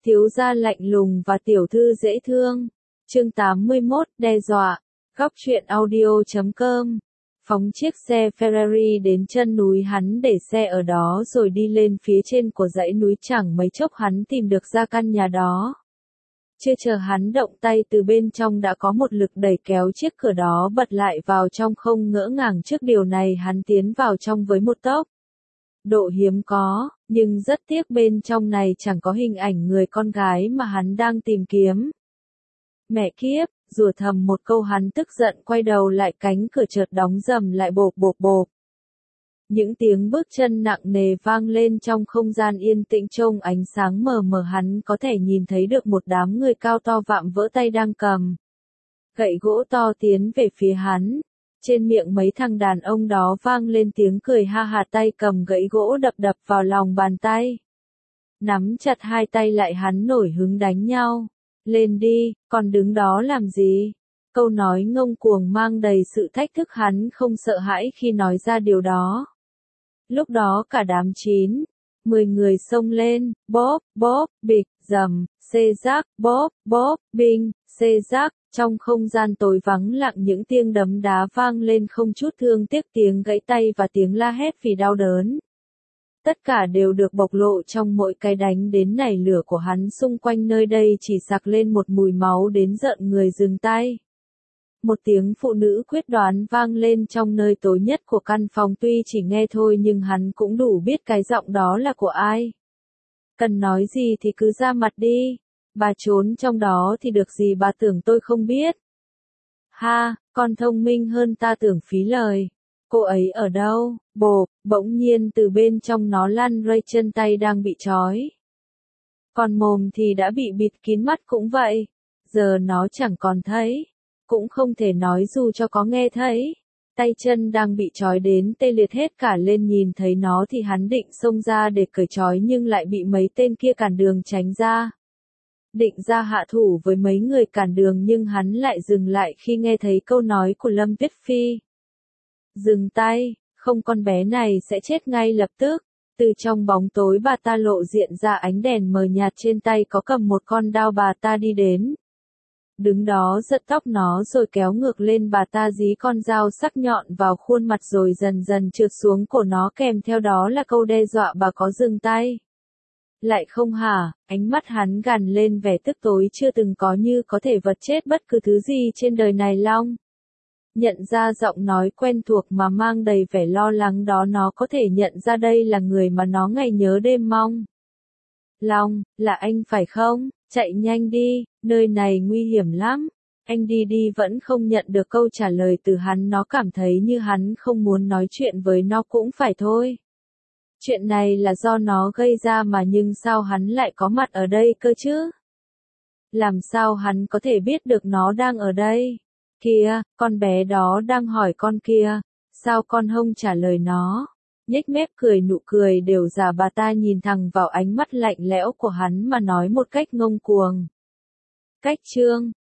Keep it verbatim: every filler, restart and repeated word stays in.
Thiếu gia lạnh lùng và tiểu thư dễ thương. Chương tám mươi mốt, đe dọa. Góc truyện audio chấm com. Phóng chiếc xe Ferrari đến chân núi, hắn để xe ở đó rồi đi lên phía trên của dãy núi, chẳng mấy chốc hắn tìm được ra căn nhà đó. Chưa chờ hắn động tay, từ bên trong đã có một lực đẩy kéo chiếc cửa đó bật lại vào trong. Không ngỡ ngàng trước điều này, hắn tiến vào trong với một tốc độ hiếm có, nhưng rất tiếc bên trong này chẳng có hình ảnh người con gái mà hắn đang tìm kiếm. Mẹ kiếp, rủa thầm một câu, hắn tức giận quay đầu lại, cánh cửa chợt đóng rầm lại, bộp bộp bộp. Những tiếng bước chân nặng nề vang lên trong không gian yên tĩnh. Trong ánh sáng mờ mờ, hắn có thể nhìn thấy được một đám người cao to vạm vỡ tay đang cầm gậy gỗ to tiến về phía hắn. Trên miệng mấy thằng đàn ông đó vang lên tiếng cười ha hả, tay cầm gậy gỗ đập đập vào lòng bàn tay. Nắm chặt hai tay lại, hắn nổi hứng đánh nhau. Lên đi, còn đứng đó làm gì? Câu nói ngông cuồng mang đầy sự thách thức, hắn không sợ hãi khi nói ra điều đó. Lúc đó cả đám chín, mười người xông lên, bóp, bóp, bịch, dầm, xê rác, bóp, bóp, binh, xê rác. Trong không gian tối vắng lặng, những tiếng đấm đá vang lên không chút thương tiếc, tiếng gãy tay và tiếng la hét vì đau đớn. Tất cả đều được bộc lộ trong mỗi cái đánh đến nảy lửa của hắn. Xung quanh nơi đây chỉ sặc lên một mùi máu đến rợn người. Dừng tay. Một tiếng phụ nữ quyết đoán vang lên trong nơi tối nhất của căn phòng. Tuy chỉ nghe thôi nhưng hắn cũng đủ biết cái giọng đó là của ai. Cần nói gì thì cứ ra mặt đi. Bà trốn trong đó thì được gì, bà tưởng tôi không biết? Ha, con thông minh hơn ta tưởng, phí lời. Cô ấy ở đâu? Bộp, bỗng nhiên từ bên trong nó lăn rây, chân tay đang bị trói. Còn mồm thì đã bị bịt kín, mắt cũng vậy. Giờ nó chẳng còn thấy. Cũng không thể nói dù cho có nghe thấy. Tay chân đang bị trói đến tê liệt hết cả lên. Nhìn thấy nó thì hắn định xông ra để cởi trói, nhưng lại bị mấy tên kia cản đường tránh ra. Định ra hạ thủ với mấy người cản đường, nhưng hắn lại dừng lại khi nghe thấy câu nói của Lâm Viết Phi. Dừng tay, không con bé này sẽ chết ngay lập tức. Từ trong bóng tối bà ta lộ diện ra, ánh đèn mờ nhạt, trên tay có cầm một con dao. Bà ta đi đến, đứng đó giật tóc nó rồi kéo ngược lên. Bà ta dí con dao sắc nhọn vào khuôn mặt rồi dần dần trượt xuống cổ nó, kèm theo đó là câu đe dọa: bà có dừng tay lại không hả? Ánh mắt hắn gằn lên vẻ tức tối chưa từng có, như có thể vật chết bất cứ thứ gì trên đời này. Long nhận ra giọng nói quen thuộc mà mang đầy vẻ lo lắng đó. Nó có thể nhận ra đây là người mà nó ngày nhớ đêm mong. Long, là anh phải không? Chạy nhanh đi, nơi này nguy hiểm lắm. Anh đi đi. Vẫn không nhận được câu trả lời từ hắn. Nó cảm thấy như hắn không muốn nói chuyện với nó cũng phải thôi. Chuyện này là do nó gây ra mà, nhưng sao hắn lại có mặt ở đây cơ chứ? Làm sao hắn có thể biết được nó đang ở đây? Kìa, con bé đó đang hỏi con kia, sao con không trả lời nó? Nhếch mép cười, nụ cười đều giả. Bà ta nhìn thẳng vào ánh mắt lạnh lẽo của hắn mà nói một cách ngông cuồng. Cách chương